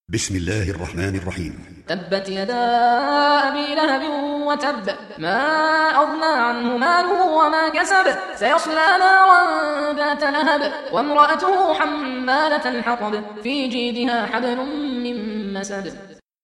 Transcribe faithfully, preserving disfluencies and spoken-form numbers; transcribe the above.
بسم الله الرحمن الرحيم. تبت يدا أبي لهب وتب، ما أغنى عنه ماله وما كسب، سيصلى نارا ذات لهب، وامرأته حمالة الحطب، في جيدها حبل من مسد.